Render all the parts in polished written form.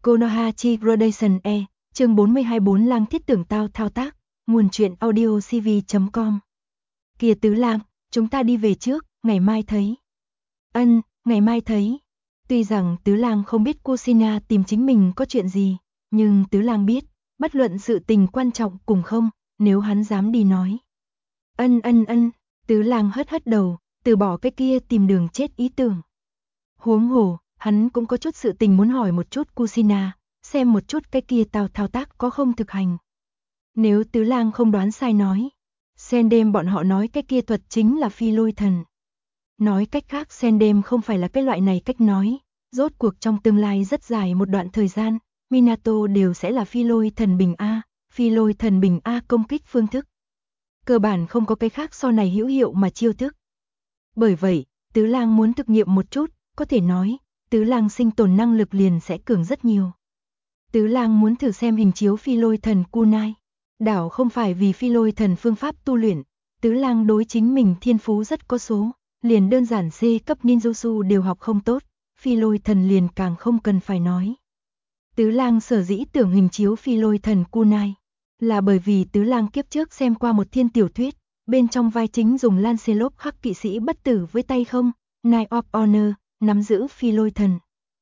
Konoha Gradation E, chương 42 Bốn lang thiết tưởng tao thao tác, nguồn truyện audio cv.com. Kìa Tứ Lang, chúng ta đi về trước, ngày mai thấy. Ngày mai thấy. Tuy rằng Tứ Lang không biết Kushina tìm chính mình có chuyện gì, nhưng Tứ Lang biết, bất luận sự tình quan trọng cùng không, nếu hắn dám đi nói. Tứ Lang hất đầu, từ bỏ cái kia tìm đường chết ý tưởng. Huống hồ, hắn cũng có chút sự tình muốn hỏi một chút Kushina, xem một chút cái kia tao thao tác có không thực hành. Nếu Tứ Lang không đoán sai nói, Sendem bọn họ nói cái kia thuật chính là phi lôi thần. Nói cách khác Sendem không phải là cái loại này cách nói, rốt cuộc trong tương lai rất dài một đoạn thời gian, Minato đều sẽ là phi lôi thần bình A, phi lôi thần bình A công kích phương thức. Cơ bản không có cái khác so này hữu hiệu mà chiêu thức. Bởi vậy, Tứ Lang muốn thực nghiệm một chút, có thể nói, Tứ Lang sinh tồn năng lực liền sẽ cường rất nhiều. Tứ Lang muốn thử xem hình chiếu phi lôi thần kunai. Đảo không phải vì phi lôi thần phương pháp tu luyện, Tứ Lang đối chính mình thiên phú rất có số, liền đơn giản C cấp ninjutsu đều học không tốt, phi lôi thần liền càng không cần phải nói. Tứ Lang sở dĩ tưởng hình chiếu phi lôi thần kunai, là bởi vì Tứ Lang kiếp trước xem qua một thiên tiểu thuyết, bên trong vai chính dùng Lancelot khắc kỵ sĩ bất tử với tay không, Knight of Honor, nắm giữ phi lôi thần.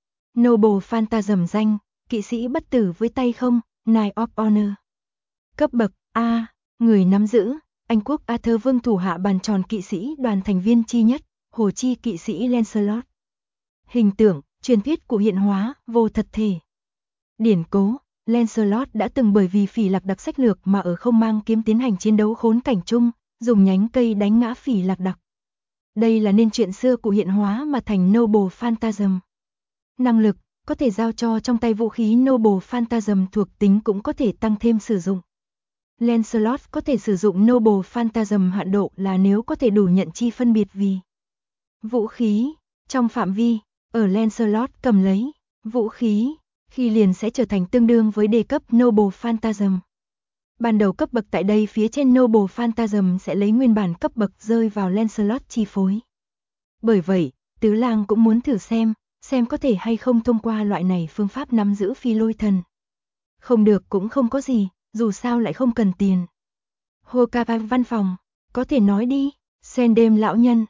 Noble Phantasm danh, kỵ sĩ bất tử với tay không, Knight of Honor. Cấp bậc A, người nắm giữ, Anh quốc Arthur Vương thủ hạ bàn tròn kỵ sĩ đoàn thành viên chi nhất, Hồ chi kỵ sĩ Lancelot. Hình tượng, truyền thuyết của hiện hóa, vô thật thể. Điển cố, Lancelot đã từng bởi vì phỉ lạc đặc sách lược mà ở không mang kiếm tiến hành chiến đấu khốn cảnh chung, dùng nhánh cây đánh ngã phỉ lạc đặc. Đây là nên chuyện xưa của hiện hóa mà thành Noble Phantasm. Năng lực, có thể giao cho trong tay vũ khí Noble Phantasm thuộc tính cũng có thể tăng thêm sử dụng. Lancelot có thể sử dụng Noble Phantasm hạn độ là nếu có thể đủ nhận chi phân biệt vì vũ khí, trong phạm vi, ở Lancelot cầm lấy, vũ khí, khi liền sẽ trở thành tương đương với đề cấp Noble Phantasm. Ban đầu cấp bậc tại đây phía trên Noble Phantasm sẽ lấy nguyên bản cấp bậc rơi vào Lancelot chi phối. Bởi vậy, Tứ Lang cũng muốn thử xem có thể hay không thông qua loại này phương pháp nắm giữ phi lôi thần. Không được cũng không có gì, dù sao lại không cần tiền. Hokage văn phòng, có thể nói đi, Sendem lão nhân,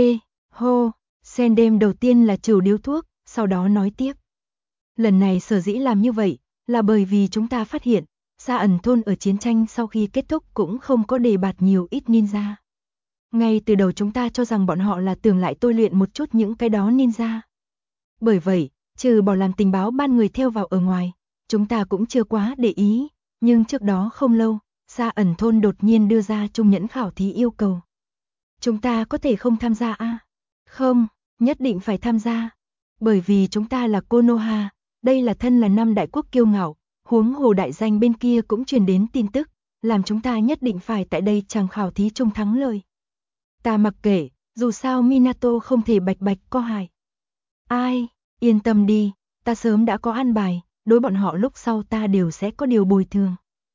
Sendem đầu tiên là trừ điếu thuốc, sau đó nói tiếp. Lần này sở dĩ làm như vậy, là bởi vì chúng ta phát hiện, Sa ẩn thôn ở chiến tranh sau khi kết thúc cũng không có đề bạt nhiều ít ninja. Ngay từ đầu chúng ta cho rằng bọn họ là tưởng lại tôi luyện một chút những cái đó ninja. Bởi vậy, trừ bỏ làm tình báo ban người theo vào ở ngoài, chúng ta cũng chưa quá để ý, nhưng trước đó không lâu, Sa ẩn thôn đột nhiên đưa ra trung nhẫn khảo thí yêu cầu. Chúng ta có thể không tham gia à? Không, nhất định phải tham gia. Bởi vì chúng ta là Konoha, đây là thân là năm đại quốc kiêu ngạo, huống hồ đại danh bên kia cũng truyền đến tin tức, làm chúng ta nhất định phải tại đây chàng khảo thí chung thắng lợi. Ta mặc kệ, dù sao Minato không thể bạch bạch co hài. Ai, yên tâm đi, ta sớm đã có an bài, đối bọn họ lúc sau ta đều sẽ có điều bồi thường.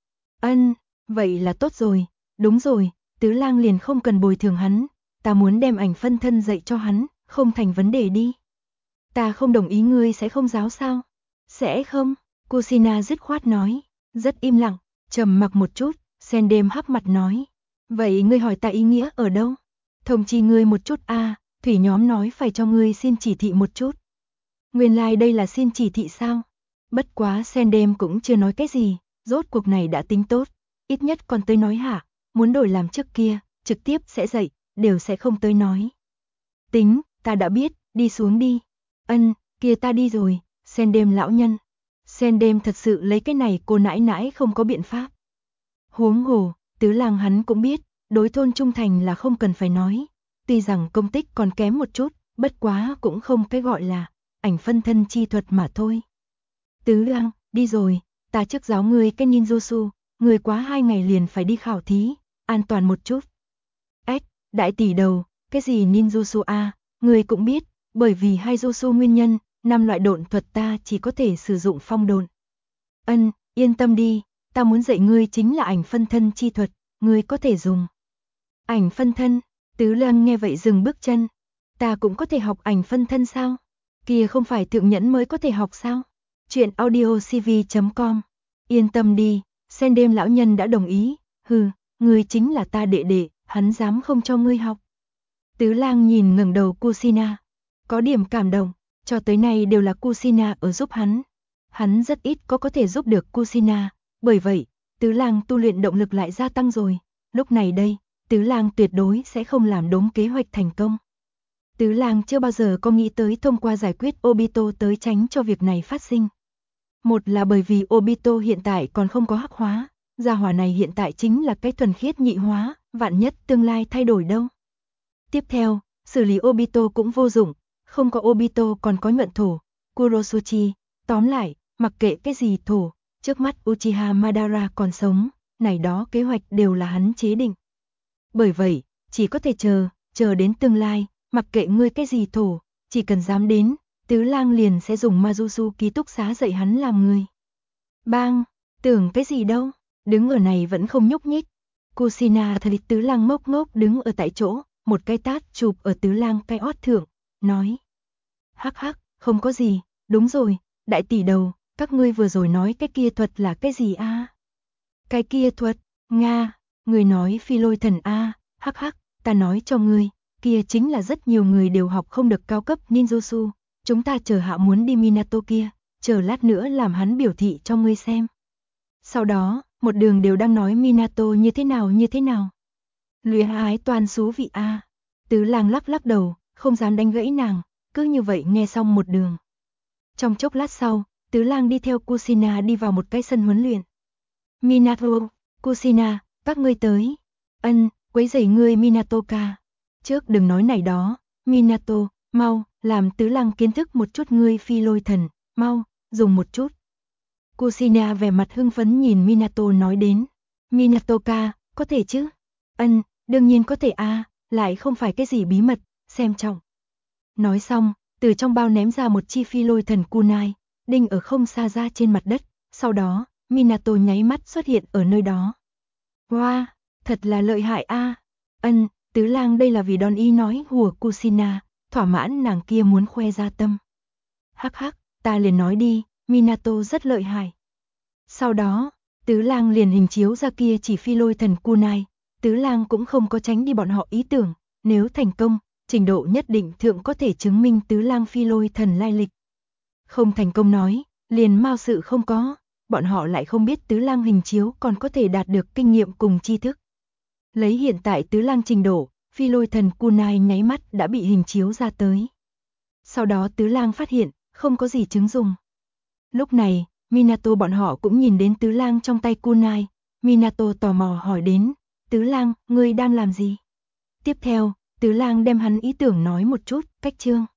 Vậy là tốt rồi, đúng rồi, Tứ Lang liền không cần bồi thường hắn, ta muốn đem ảnh phân thân dạy cho hắn, không thành vấn đề đi. Ta không đồng ý ngươi sẽ không giáo sao? Sẽ không, Kushina dứt khoát nói, rất im lặng, trầm mặc một chút, Sendem hắc mặt nói. Vậy ngươi hỏi ta ý nghĩa ở đâu? Thông chi ngươi một chút a, thủy nhóm nói phải cho ngươi xin chỉ thị một chút. Nguyên lai đây là xin chỉ thị sao? Bất quá Sendem cũng chưa nói cái gì, rốt cuộc này đã tính tốt, ít nhất còn tới nói hả, muốn đổi làm trước kia, trực tiếp sẽ dạy, đều sẽ không tới nói. Tính, ta đã biết, đi xuống đi. Kia ta đi rồi, Sendem lão nhân. Sendem thật sự lấy cái này cô nãi nãi không có biện pháp. Huống hồ, Tứ Lang hắn cũng biết, đối thôn trung thành là không cần phải nói, tuy rằng công tích còn kém một chút, bất quá cũng không cái gọi là ảnh phân thân chi thuật mà thôi. Tứ Lang, đi rồi, ta trước giáo ngươi cái ninjutsu, ngươi quá 2 ngày liền phải đi khảo thí, an toàn một chút. Đại tỷ đầu, cái gì ninjutsu a, ngươi cũng biết, bởi vì hai jutsu nguyên nhân, 5 loại độn thuật ta chỉ có thể sử dụng phong độn. Yên tâm đi, ta muốn dạy ngươi chính là ảnh phân thân chi thuật, ngươi có thể dùng. Ảnh phân thân, Tứ Lang nghe vậy dừng bước chân. Ta cũng có thể học ảnh phân thân sao? Kia không phải thượng nhẫn mới có thể học sao? Chuyện audio CV.com. Yên tâm đi, Sen đêm lão nhân đã đồng ý. Hừ, ngươi chính là ta đệ đệ, hắn dám không cho ngươi học. Tứ lang nhìn ngẩng đầu Kusina, có điểm cảm động, cho tới nay đều là Kusina ở giúp hắn. Hắn rất ít có thể giúp được Kusina, bởi vậy, Tứ lang tu luyện động lực lại gia tăng rồi. Lúc này đây, Tứ lang tuyệt đối sẽ không làm đống kế hoạch thành công. Tứ lang chưa bao giờ có nghĩ tới thông qua giải quyết Obito tới tránh cho việc này phát sinh. Một là bởi vì Obito hiện tại còn không có hắc hóa, gia hỏa này hiện tại chính là cái thuần khiết nhị hóa, vạn nhất tương lai thay đổi đâu. Tiếp theo, xử lý Obito cũng vô dụng, không có Obito còn có nhuận thổ, Kurosuchi, tóm lại, mặc kệ cái gì thổ, trước mắt Uchiha Madara còn sống, này đó kế hoạch đều là hắn chế định. Bởi vậy, chỉ có thể chờ đến tương lai, mặc kệ ngươi cái gì thổ, chỉ cần dám đến, Tứ lang liền sẽ dùng Majusu ký túc xá dạy hắn làm người. Bang, tưởng cái gì đâu, đứng ở này vẫn không nhúc nhích. Kusina thấy Tứ lang ngốc ngốc đứng ở tại chỗ, một cái tát chụp ở Tứ lang cái ót thượng, nói. Hắc hắc, không có gì, đúng rồi, đại tỷ đầu, các ngươi vừa rồi nói cái kia thuật là cái gì a? Cái kia thuật, Nga, người nói phi lôi thần a, hắc hắc, ta nói cho ngươi, kia chính là rất nhiều người đều học không được cao cấp ninjutsu. Chúng ta chờ hạ muốn đi Minato kia, chờ lát nữa làm hắn biểu thị cho ngươi xem. Sau đó, một đường đều đang nói Minato như thế nào. Luyến ái toàn xú vị a. Tứ lang lắc lắc đầu, không dám đánh gãy nàng, cứ như vậy nghe xong một đường. Trong chốc lát sau, Tứ lang đi theo Kusina đi vào một cái sân huấn luyện. Minato, Kusina, các ngươi tới. Ân, quấy rầy ngươi Minato-ka. Trước đừng nói này đó, Minato, mau, làm Tứ lang kiến thức một chút ngươi phi lôi thần, mau, dùng một chút. Kusina vẻ mặt hưng phấn nhìn Minato nói đến. Minato-ka, có thể chứ? Ân, đương nhiên có thể a, lại không phải cái gì bí mật, xem trọng. Nói xong, từ trong bao ném ra một chi phi lôi thần kunai, đinh ở không xa ra trên mặt đất, sau đó, Minato nháy mắt xuất hiện ở nơi đó. Wow, thật là lợi hại a. Ân, Tứ lang đây là vì đòn ý nói hùa Kusina, thỏa mãn nàng kia muốn khoe ra tâm. Hắc hắc, ta liền nói đi, Minato rất lợi hại. Sau đó, Tứ lang liền hình chiếu ra kia chỉ phi lôi thần kunai, Tứ lang cũng không có tránh đi bọn họ ý tưởng, nếu thành công, trình độ nhất định thượng có thể chứng minh Tứ lang phi lôi thần lai lịch. Không thành công nói, liền mao sự không có, bọn họ lại không biết Tứ lang hình chiếu còn có thể đạt được kinh nghiệm cùng tri thức. Lấy hiện tại Tứ lang trình độ, phi lôi thần kunai nháy mắt đã bị hình chiếu ra tới. Sau đó Tứ lang phát hiện, không có gì chứng dùng. Lúc này, Minato bọn họ cũng nhìn đến Tứ lang trong tay kunai, Minato tò mò hỏi đến, Tứ lang, ngươi đang làm gì? Tiếp theo, Tứ lang đem hắn ý tưởng nói một chút, cách chương.